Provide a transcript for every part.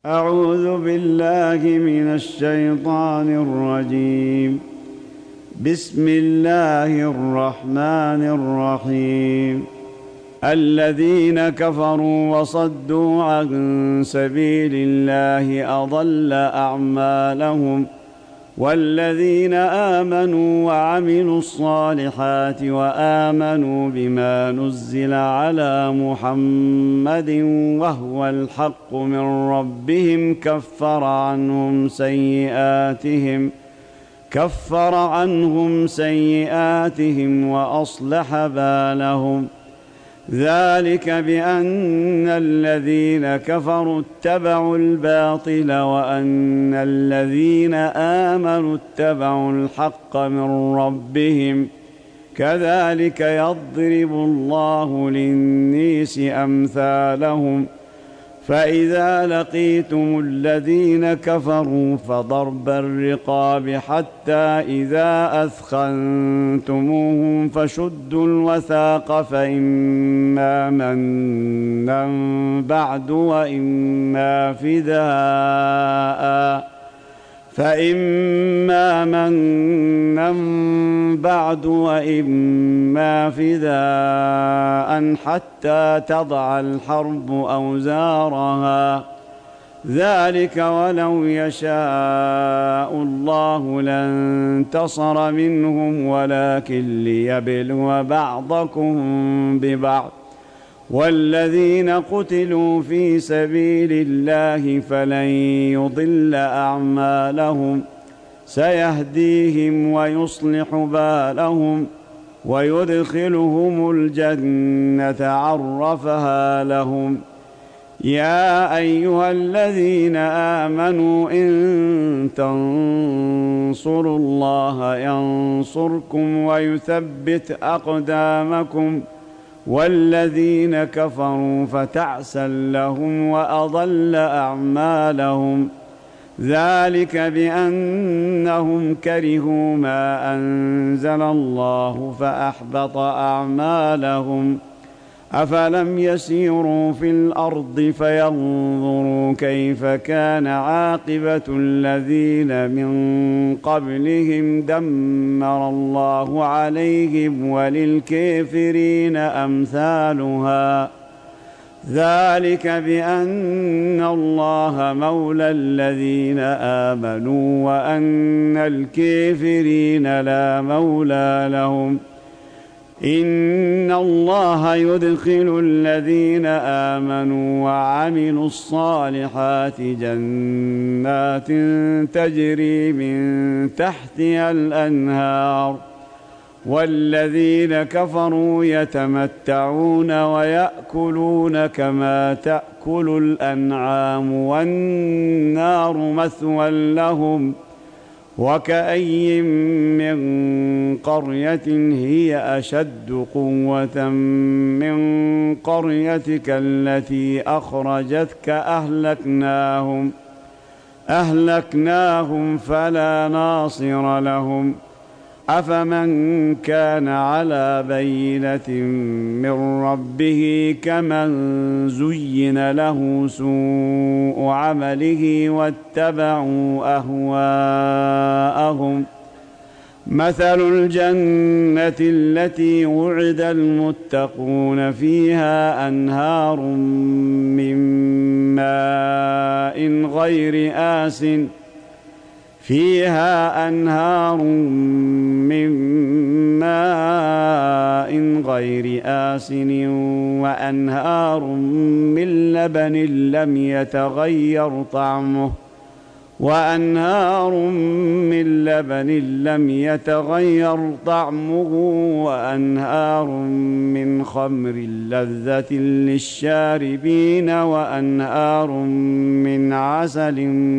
أعوذ بالله من الشيطان الرجيم. بسم الله الرحمن الرحيم. الذين كفروا وصدوا عن سبيل الله أضل أعمالهم، والذين آمنوا وعملوا الصالحات وآمنوا بما نزل على محمد وهو الحق من ربهم كفر عنهم سيئاتهم وأصلح بالهم. ذلك بأن الذين كفروا اتبعوا الباطل وأن الذين آمنوا اتبعوا الحق من ربهم، كذلك يضرب الله للناس أمثالهم. فإذا لقيتم الذين كفروا فضرب الرقاب حتى إذا أثخنتموهم فشدوا الوثاق فإما منا بعد وإما فداء حتى تضع الحرب أوزارها. ذلك ولو يشاء الله لانتصر منهم ولكن ليبلو بعضكم ببعض. والذين قتلوا في سبيل الله فلن يضل أعمالهم، سيهديهم ويصلح بالهم ويدخلهم الجنة عرفها لهم. يا أيها الذين آمنوا إن تنصروا الله ينصركم ويثبت أقدامكم. والذين كفروا فتعسا لهم وأضل أعمالهم. ذلك بأنهم كرهوا ما أنزل الله فأحبط أعمالهم. أفلم يسيروا في الأرض فينظروا كيف كان عاقبة الذين من قبلهم دمر الله عليهم وللكافرين أمثالها. ذلك بأن الله مولى الذين آمنوا وأن الكافرين لا مولى لهم. إن الله يدخل الذين آمنوا وعملوا الصالحات جنات تجري من تحتها الأنهار، والذين كفروا يتمتعون ويأكلون كما تأكل الأنعام والنار مثوى لهم. وكأي من قرية هي أشد قوة من قريتك التي أخرجتك أهلكناهم فلا ناصر لهم. أفمن كان على بينة من ربه كمن زين له سوء عمله واتبعوا أهواءهم. مثل الجنة التي وعد المتقون فيها أنهار من ماء غير آسن وأنهار من لبن لم يتغير طعمه وأنهار من خمر لذة للشاربين وأنهار من عسل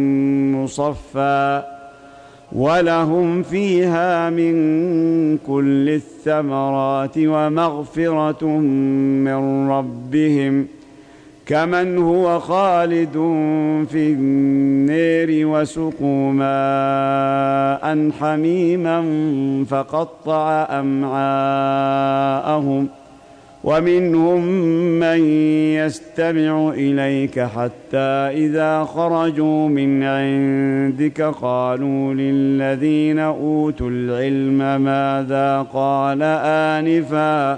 مصفى ولهم فيها من كل الثمرات ومغفرة من ربهم كمن هو خالد في النار وسقوا ماء حميما فقطع أمعاءهم ومنهم من يستمع إليك حتى إذا خرجوا من عندك قالوا للذين أوتوا العلم ماذا قال آنفا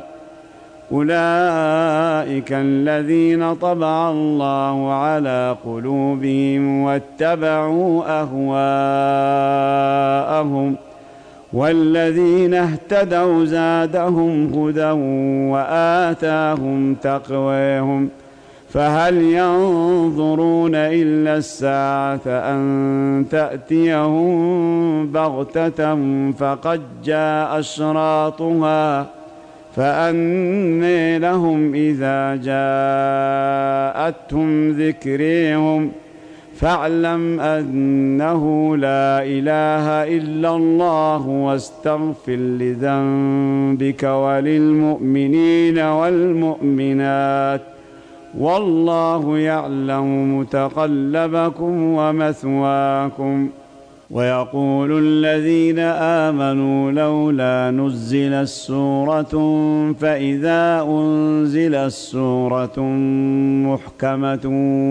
أولئك الذين طبع الله على قلوبهم واتبعوا أهواءهم والذين اهتدوا زادهم هدى وآتاهم تقواهم فهل ينظرون إلا الساعة أن تأتيهم بغتة فقد جاء أشراطها فأنى لهم إذا جاءتهم ذكرهم فاعلم أنه لا إله إلا الله واستغفر لذنبك وللمؤمنين والمؤمنات والله يعلم متقلبكم ومثواكم. ويقول الذين آمنوا لولا نزلت سورة فإذا أنزلت سورة محكمة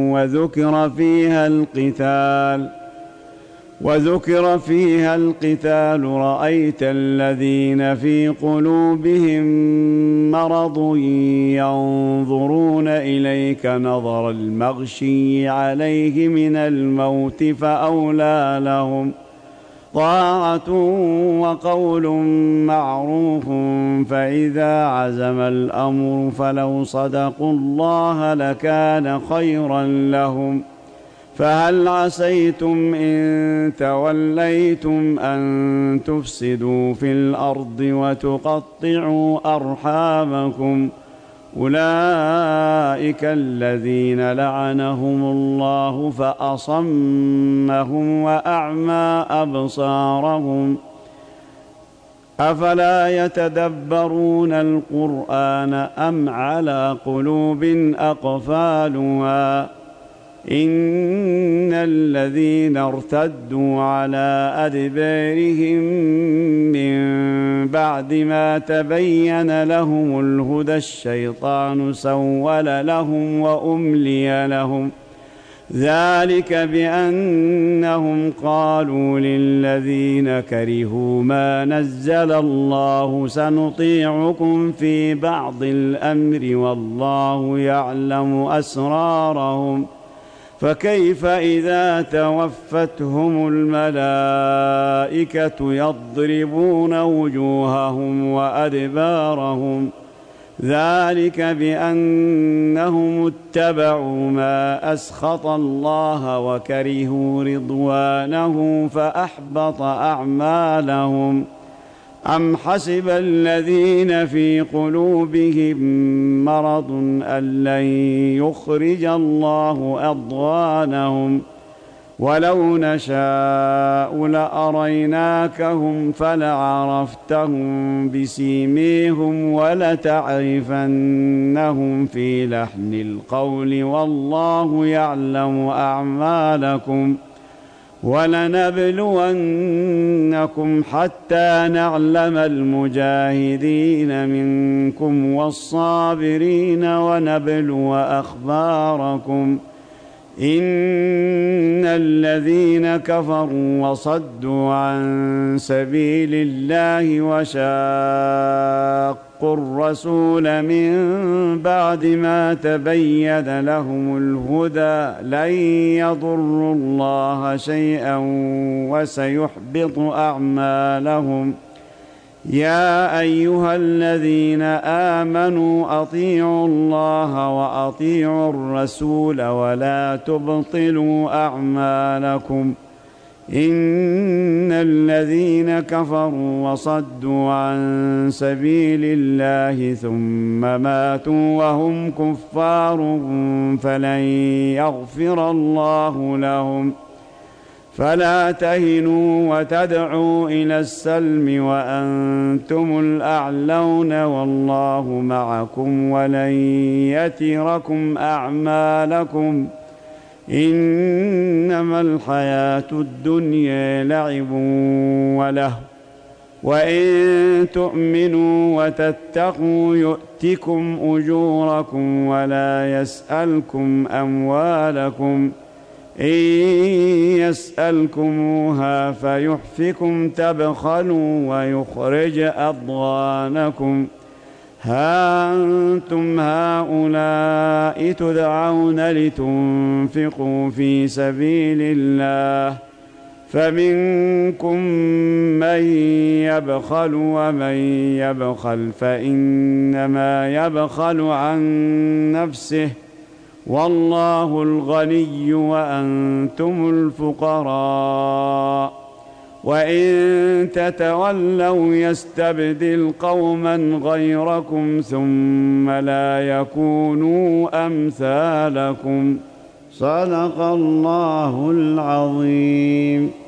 وذكر فيها القتال رأيت الذين في قلوبهم مرض ينظرون إليك نظر المغشي عليه من الموت فأولى لهم طاعة وقول معروف فإذا عزم الأمر فلو صدقوا الله لكان خيرا لهم فهل عسيتم إن توليتم أن تفسدوا في الأرض وتقطعوا أرحامكم أولئك الذين لعنهم الله فأصمهم وأعمى أبصارهم أفلا يتدبرون القرآن أم على قلوب أقفالها إن الذين ارتدوا على أدبارهم من بعد ما تبين لهم الهدى الشيطان سول لهم وأملي لهم ذلك بأنهم قالوا للذين كرهوا ما نزل الله سنطيعكم في بعض الأمر والله يعلم أسرارهم فكيف إذا توفتهم الملائكة يضربون وجوههم وأدبارهم ذلك بأنهم اتبعوا ما أسخط الله وكرهوا رضوانه فأحبط أعمالهم أم حسب الذين في قلوبهم مرض أن لن يخرج الله أضغانهم ولو نشاء لأريناكهم فلعرفتهم بسيميهم ولتعرفنهم في لحن القول والله يعلم أعمالكم ولنبلونكم حتى نعلم المجاهدين منكم والصابرين ونبلو أخباركم إن الذين كفروا وصدوا عن سبيل الله وشاقوا الرسول من بعد ما تبين لهم الهدى لن يضروا الله شيئا وسيحبط أعمالهم يا أيها الذين آمنوا أطيعوا الله وأطيعوا الرسول ولا تبطلوا أعمالكم إن الذين كفروا وصدوا عن سبيل الله ثم ماتوا وهم كفار فلن يغفر الله لهم فلا تهنوا وتدعوا إلى السلم وأنتم الأعلون والله معكم ولن يتركم أعمالكم إنما الحياة الدنيا لعب وله وإن تؤمنوا وتتقوا يؤتكم أجوركم ولا يسألكم أموالكم إن يسألكموها فيحفكم تبخلوا ويخرج أضغانكم ها أنتم هؤلاء تدعون لتنفقوا في سبيل الله فمنكم من يبخل ومن يبخل فإنما يبخل عن نفسه والله الغني وأنتم الفقراء وإن تتولوا يستبدل قوما غيركم ثم لا يكونوا أمثالكم. صدق الله العظيم.